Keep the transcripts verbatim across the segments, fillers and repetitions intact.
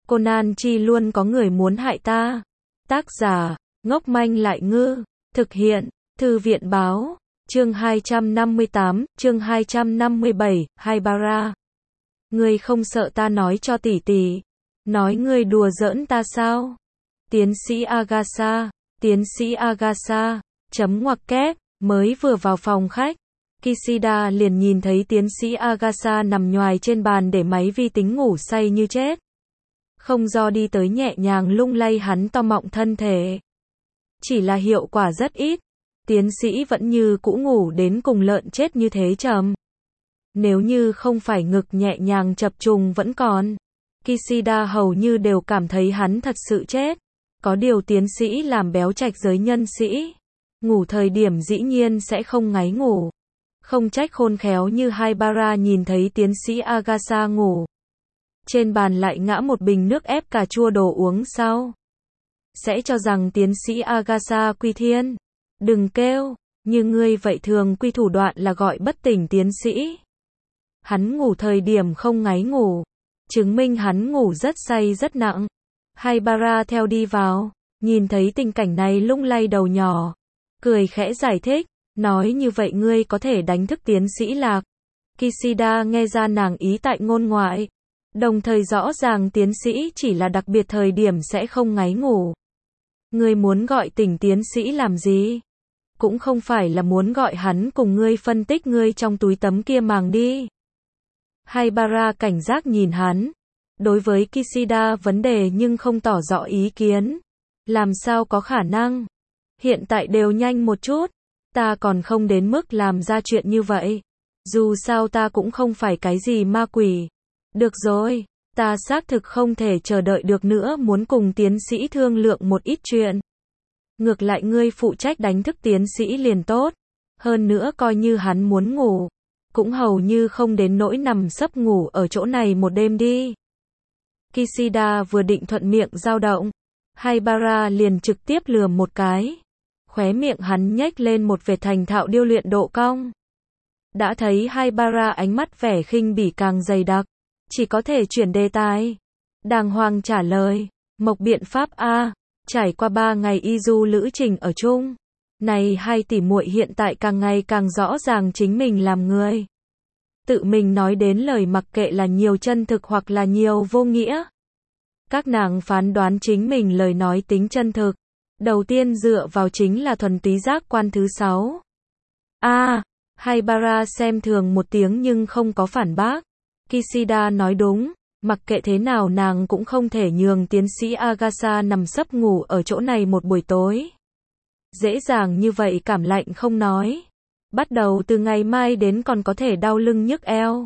Conan chi luôn có người muốn hại ta. Tác giả, ngốc manh lại ngư. Thực hiện, Thư viện báo. Chương hai trăm năm mươi tám, chương hai trăm năm mươi bảy, Haibara. Ngươi không sợ ta nói cho tỷ tỷ. Nói ngươi đùa giỡn ta sao? Tiến sĩ Agasha, tiến sĩ Agasha, chấm ngoặc kép, mới vừa vào phòng khách. Kishida liền nhìn thấy tiến sĩ Agasha nằm nhoài trên bàn để máy vi tính ngủ say như chết. Không do đi tới nhẹ nhàng lung lay hắn to mọng thân thể. Chỉ là hiệu quả rất ít. Tiến sĩ vẫn như cũ ngủ đến cùng lợn chết như thế trầm. Nếu như không phải ngực nhẹ nhàng chập trùng vẫn còn. Kishida hầu như đều cảm thấy hắn thật sự chết. Có điều tiến sĩ làm béo trạch giới nhân sĩ. Ngủ thời điểm dĩ nhiên sẽ không ngáy ngủ. Không trách khôn khéo như Haibara nhìn thấy tiến sĩ Agasha ngủ. Trên bàn lại ngã một bình nước ép cà chua đồ uống sau. Sẽ cho rằng tiến sĩ Agasha quy thiên. Đừng kêu, như ngươi vậy thường quy thủ đoạn là gọi bất tỉnh tiến sĩ. Hắn ngủ thời điểm không ngáy ngủ. Chứng minh hắn ngủ rất say rất nặng. Haibara theo đi vào, nhìn thấy tình cảnh này lung lay đầu nhỏ. Cười khẽ giải thích, nói như vậy ngươi có thể đánh thức tiến sĩ Lạc. Kishida nghe ra nàng ý tại ngôn ngoại. Đồng thời rõ ràng tiến sĩ chỉ là đặc biệt thời điểm sẽ không ngáy ngủ. Ngươi muốn gọi tỉnh tiến sĩ làm gì? Cũng không phải là muốn gọi hắn cùng ngươi phân tích ngươi trong túi tấm kia màng đi. Haibara cảnh giác nhìn hắn. Đối với Kishida vấn đề nhưng không tỏ rõ ý kiến. Làm sao có khả năng? Hiện tại đều nhanh một chút. Ta còn không đến mức làm ra chuyện như vậy. Dù sao ta cũng không phải cái gì ma quỷ. Được rồi, ta xác thực không thể chờ đợi được nữa muốn cùng tiến sĩ thương lượng một ít chuyện. Ngược lại ngươi phụ trách đánh thức tiến sĩ liền tốt. Hơn nữa coi như hắn muốn ngủ. Cũng hầu như không đến nỗi nằm sấp ngủ ở chỗ này một đêm đi. Kishida vừa định thuận miệng dao động. Haibara liền trực tiếp lườm một cái. Khóe miệng hắn nhếch lên một vệt thành thạo điêu luyện độ cong. Đã thấy Haibara ánh mắt vẻ khinh bỉ càng dày đặc. Chỉ có thể chuyển đề tài. Đàng hoàng trả lời. Mộc biện pháp A. Trải qua ba ngày y du lữ trình ở chung. Này hai tỷ muội hiện tại càng ngày càng rõ ràng chính mình làm người. Tự mình nói đến lời mặc kệ là nhiều chân thực hoặc là nhiều vô nghĩa. Các nàng phán đoán chính mình lời nói tính chân thực. Đầu tiên dựa vào chính là thuần túy giác quan thứ sáu. A. À, Haibara xem thường một tiếng nhưng không có phản bác. Kishida nói đúng. Mặc kệ thế nào nàng cũng không thể nhường tiến sĩ Agasha nằm sấp ngủ ở chỗ này một buổi tối. Dễ dàng như vậy cảm lạnh không nói. Bắt đầu từ ngày mai đến còn có thể đau lưng nhức eo.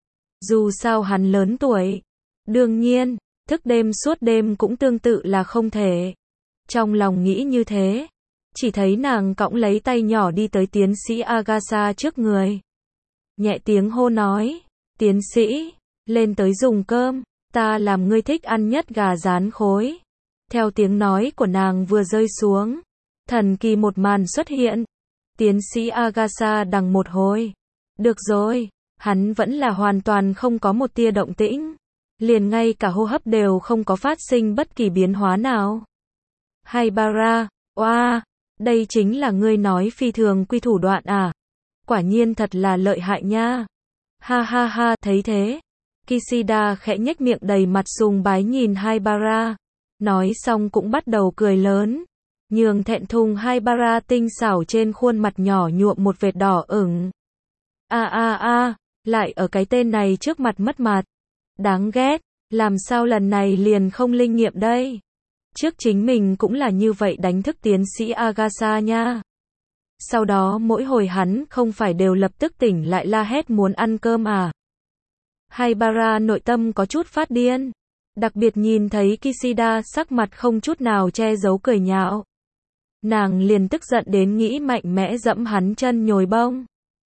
Dù sao hắn lớn tuổi. Đương nhiên, thức đêm suốt đêm cũng tương tự là không thể. Trong lòng nghĩ như thế. Chỉ thấy nàng cõng lấy tay nhỏ đi tới tiến sĩ Agasha trước người. Nhẹ tiếng hô nói. Tiến sĩ, lên tới dùng cơm. Ta làm ngươi thích ăn nhất gà rán khối. Theo tiếng nói của nàng vừa rơi xuống. Thần kỳ một màn xuất hiện. Tiến sĩ Agasha đằng một hồi. Được rồi, hắn vẫn là hoàn toàn không có một tia động tĩnh. Liền ngay cả hô hấp đều không có phát sinh bất kỳ biến hóa nào. Haibara, oa, đây chính là ngươi nói phi thường quy thủ đoạn à? Quả nhiên thật là lợi hại nha. Ha ha ha, thấy thế. Kishida khẽ nhếch miệng đầy mặt sùng bái nhìn Haibara. Nói xong cũng bắt đầu cười lớn. Nhường thẹn thùng Haibara tinh xảo trên khuôn mặt nhỏ nhuộm một vệt đỏ ửng. A a a, lại ở cái tên này trước mặt mất mặt. Đáng ghét, làm sao lần này liền không linh nghiệm đây? Trước chính mình cũng là như vậy đánh thức tiến sĩ Agasha nha. Sau đó mỗi hồi hắn không phải đều lập tức tỉnh lại la hét muốn ăn cơm à? Haibara nội tâm có chút phát điên. Đặc biệt nhìn thấy Kishida sắc mặt không chút nào che giấu cười nhạo. Nàng liền tức giận đến nghĩ mạnh mẽ dẫm hắn chân nhồi bông.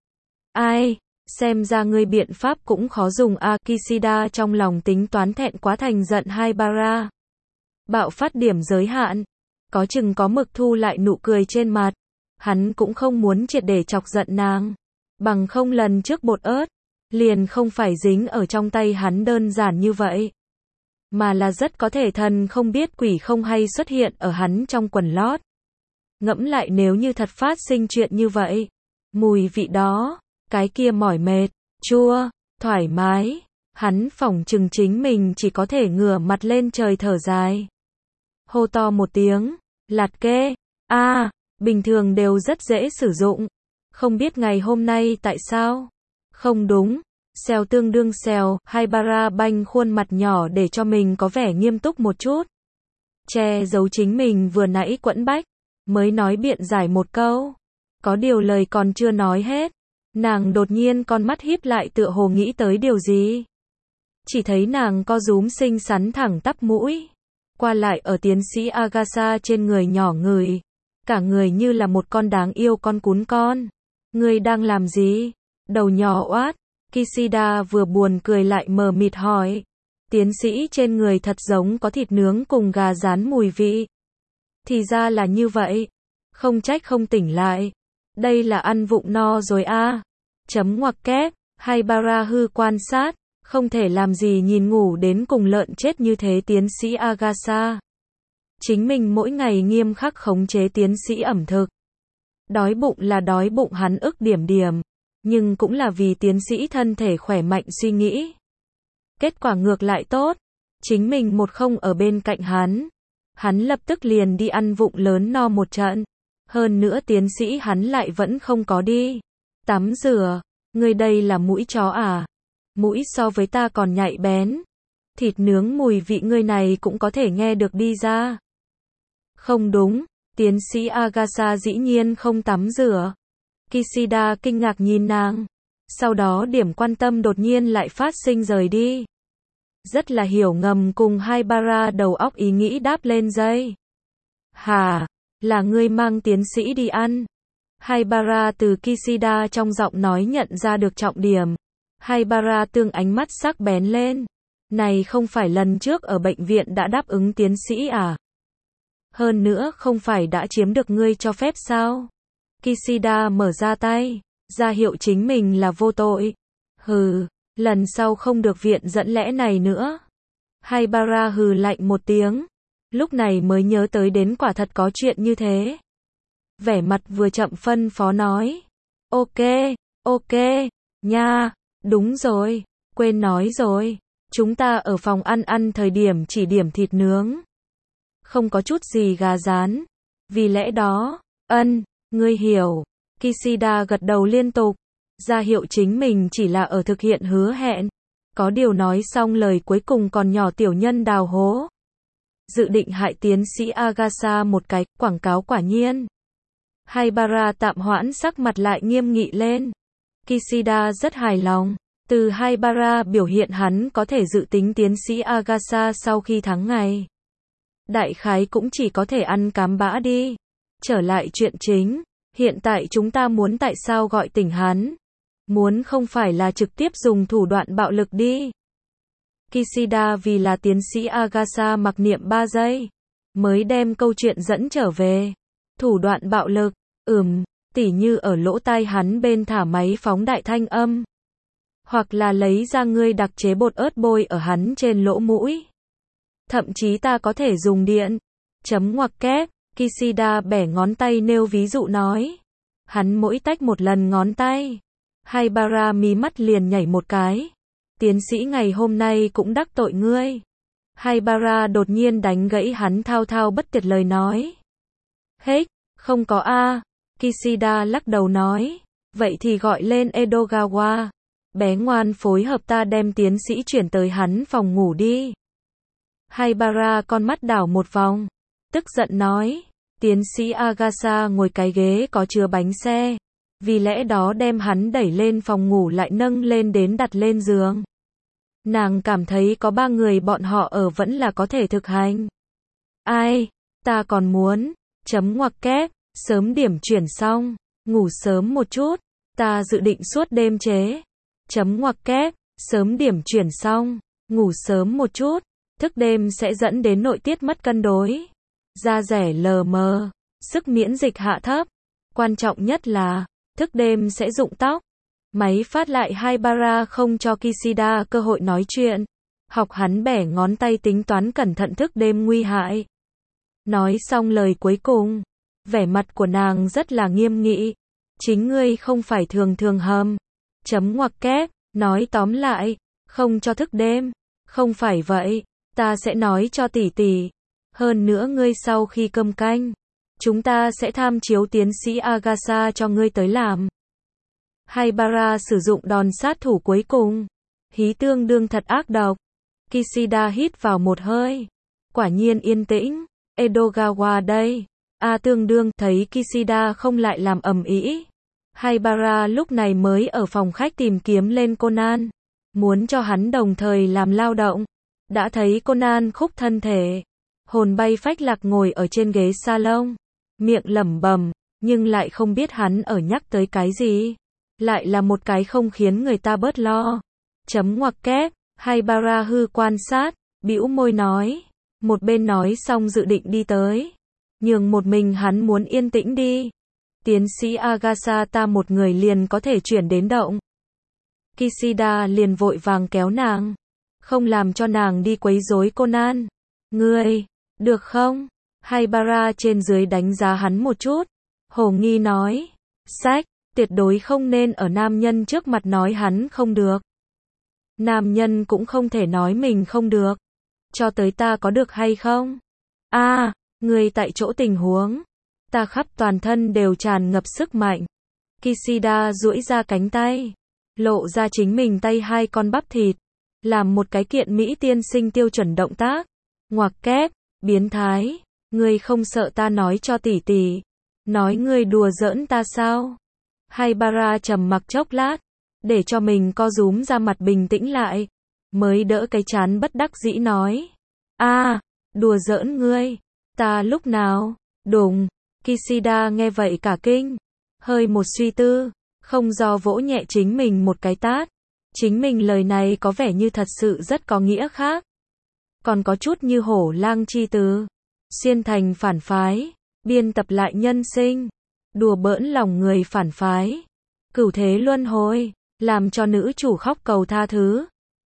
Ai, xem ra ngươi biện pháp cũng khó dùng a. Kishida trong lòng tính toán thẹn quá thành giận Haibara. Bạo phát điểm giới hạn. Có chừng có mực thu lại nụ cười trên mặt. Hắn cũng không muốn triệt để chọc giận nàng. Bằng không lần trước bột ớt. Liền không phải dính ở trong tay hắn đơn giản như vậy. mà là rất có thể thần không biết quỷ không hay xuất hiện ở hắn trong quần lót. Ngẫm lại nếu như thật phát sinh chuyện như vậy, mùi vị đó, cái kia mỏi mệt, chua, thoải mái, hắn phỏng chừng chính mình chỉ có thể ngửa mặt lên trời thở dài. Hô to một tiếng, lạt kê, a, à, bình thường đều rất dễ sử dụng, không biết ngày hôm nay tại sao? Không đúng, xèo tương đương xèo, Haibara banh khuôn mặt nhỏ để cho mình có vẻ nghiêm túc một chút. Che giấu chính mình vừa nãy quẫn bách, mới nói biện giải một câu. Có điều lời còn chưa nói hết, nàng đột nhiên con mắt híp lại tựa hồ nghĩ tới điều gì. Chỉ thấy nàng co rúm xinh xắn thẳng tắp mũi, qua lại ở tiến sĩ Agasa trên người nhỏ người, cả người như là một con đáng yêu con cún con. Ngươi đang làm gì? Đầu nhỏ oát, Kishida vừa buồn cười lại mờ mịt hỏi. Tiến sĩ trên người thật giống có thịt nướng cùng gà rán mùi vị. Thì ra là như vậy. Không trách không tỉnh lại. Đây là ăn vụng no rồi a. À. Chấm ngoặc kép, Haibara hư quan sát, không thể làm gì nhìn ngủ đến cùng lợn chết như thế tiến sĩ Agasa. Chính mình mỗi ngày nghiêm khắc khống chế tiến sĩ ẩm thực. Đói bụng là đói bụng hắn ức điểm điểm, nhưng cũng là vì tiến sĩ thân thể khỏe mạnh suy nghĩ. Kết quả ngược lại tốt, chính mình một không ở bên cạnh hắn. Hắn lập tức liền đi ăn vụng lớn no một trận. Hơn nữa tiến sĩ hắn lại vẫn không có đi tắm rửa. Người đây là mũi chó à? Mũi so với ta còn nhạy bén. Thịt nướng mùi vị người này cũng có thể nghe được đi ra. Không đúng, tiến sĩ Agasa dĩ nhiên không tắm rửa. Kishida kinh ngạc nhìn nàng. Sau đó điểm quan tâm đột nhiên lại phát sinh rời đi. Rất là hiểu ngầm cùng Haibara đầu óc ý nghĩ đáp lên dây. Hả? Là ngươi mang tiến sĩ đi ăn? Haibara từ Kishida trong giọng nói nhận ra được trọng điểm. Haibara tương ánh mắt sắc bén lên. Này không phải lần trước ở bệnh viện đã đáp ứng tiến sĩ à? Hơn nữa không phải đã chiếm được ngươi cho phép sao? Kishida mở ra tay, ra hiệu chính mình là vô tội. Hừ, lần sau không được viện dẫn lẽ này nữa. Haibara hừ lạnh một tiếng, lúc này mới nhớ tới đến quả thật có chuyện như thế. Vẻ mặt vừa chậm phân phó nói. Ok, ok, nha, đúng rồi, quên nói rồi. Chúng ta ở phòng ăn ăn thời điểm chỉ điểm thịt nướng. Không có chút gì gà rán. Vì lẽ đó, ân, ngươi hiểu. Kishida gật đầu liên tục, ra hiệu chính mình chỉ là ở thực hiện hứa hẹn. Có điều nói xong lời cuối cùng còn nhỏ tiểu nhân đào hố. Dự định hại tiến sĩ Agasa một cái, quảng cáo quả nhiên. Haibara tạm hoãn sắc mặt lại nghiêm nghị lên. Kishida rất hài lòng. Từ Haibara biểu hiện hắn có thể dự tính tiến sĩ Agasa sau khi thắng ngày. Đại khái cũng chỉ có thể ăn cám bã đi. Trở lại chuyện chính. Hiện tại chúng ta muốn tại sao gọi tỉnh hắn? Muốn không phải là trực tiếp dùng thủ đoạn bạo lực đi. Kishida vì là tiến sĩ Agasa mặc niệm ba giây. Mới đem câu chuyện dẫn trở về. Thủ đoạn bạo lực, ừm, tỉ như ở lỗ tai hắn bên thả máy phóng đại thanh âm. Hoặc là lấy ra ngươi đặc chế bột ớt bôi ở hắn trên lỗ mũi. Thậm chí ta có thể dùng điện. Chấm ngoặc kép, Kishida bẻ ngón tay nêu ví dụ nói. Hắn mỗi tách một lần ngón tay. Haibara mí mắt liền nhảy một cái. Tiến sĩ ngày hôm nay cũng đắc tội ngươi. Haibara đột nhiên đánh gãy hắn thao thao bất tuyệt lời nói. Hết, không có a. Kishida lắc đầu nói. Vậy thì gọi lên Edogawa. Bé ngoan phối hợp ta đem tiến sĩ chuyển tới hắn phòng ngủ đi. Haibara con mắt đảo một vòng. Tức giận nói. Tiến sĩ Agasa ngồi cái ghế có chứa bánh xe. Vì lẽ đó đem hắn đẩy lên phòng ngủ lại nâng lên đến đặt lên giường. Nàng cảm thấy có ba người bọn họ ở vẫn là có thể thực hành. Ai, ta còn muốn, chấm ngoặc kép, sớm điểm chuyển xong, ngủ sớm một chút, ta dự định suốt đêm chế. Chấm ngoặc kép, sớm điểm chuyển xong, ngủ sớm một chút, thức đêm sẽ dẫn đến nội tiết mất cân đối. Da rẻ lờ mờ, sức miễn dịch hạ thấp. Quan trọng nhất là, thức đêm sẽ rụng tóc. Máy phát lại Haibara không cho Kishida cơ hội nói chuyện. học hắn bẻ ngón tay tính toán cẩn thận thức đêm nguy hại. Nói xong lời cuối cùng, vẻ mặt của nàng rất là nghiêm nghị. Chính ngươi không phải thường thường hầm. Chấm ngoặc kép, nói tóm lại, không cho thức đêm. Không phải vậy, ta sẽ nói cho tỷ tỷ. Hơn nữa ngươi sau khi cơm canh, chúng ta sẽ tham chiếu tiến sĩ Agatha cho ngươi tới làm. Haibara sử dụng đòn sát thủ cuối cùng. Hí tương đương thật ác độc. Kishida hít vào một hơi. Quả nhiên yên tĩnh. Edogawa đây. A tương đương thấy Kishida không lại làm ầm ĩ. Haibara lúc này mới ở phòng khách tìm kiếm lên Conan. Muốn cho hắn đồng thời làm lao động. Đã thấy Conan khúc thân thể. Hồn bay phách lạc ngồi ở trên ghế salon. Miệng lẩm bẩm, nhưng lại không biết hắn ở nhắc tới cái gì. Lại là một cái không khiến người ta bớt lo. Chấm ngoặc kép, Haibara hư quan sát, bĩu môi nói. Một bên nói xong dự định đi tới. Nhường một mình hắn muốn yên tĩnh đi. Tiến sĩ Agatha ta một người liền có thể chuyển đến động. Kishida liền vội vàng kéo nàng. Không làm cho nàng đi quấy rối Conan. Ngươi, được không? Haibara trên dưới đánh giá hắn một chút. Hồ nghi nói. Sách, tuyệt đối không nên ở nam nhân trước mặt nói hắn không được. Nam nhân cũng không thể nói mình không được. Cho tới ta có được hay không? A, à, người tại chỗ tình huống. Ta khắp toàn thân đều tràn ngập sức mạnh. Kishida duỗi ra cánh tay. Lộ ra chính mình tay hai con bắp thịt. Làm một cái kiện mỹ tiên sinh tiêu chuẩn động tác. Ngoặc kép, biến thái. Ngươi không sợ ta nói cho tỷ tỷ. Nói ngươi đùa giỡn ta sao? Haibara trầm mặc chốc lát. Để cho mình co rúm ra mặt bình tĩnh lại. Mới đỡ cái chán bất đắc dĩ nói. A, à, đùa giỡn ngươi. Ta lúc nào? Đùng. Kishida nghe vậy cả kinh. Hơi một suy tư. Không do vỗ nhẹ chính mình một cái tát. Chính mình lời này có vẻ như thật sự rất có nghĩa khác. Còn có chút như hổ lang chi tứ. Xuyên thành phản phái. Biên tập lại nhân sinh. Đùa bỡn lòng người phản phái. Cửu thế luân hồi. Làm cho nữ chủ khóc cầu tha thứ.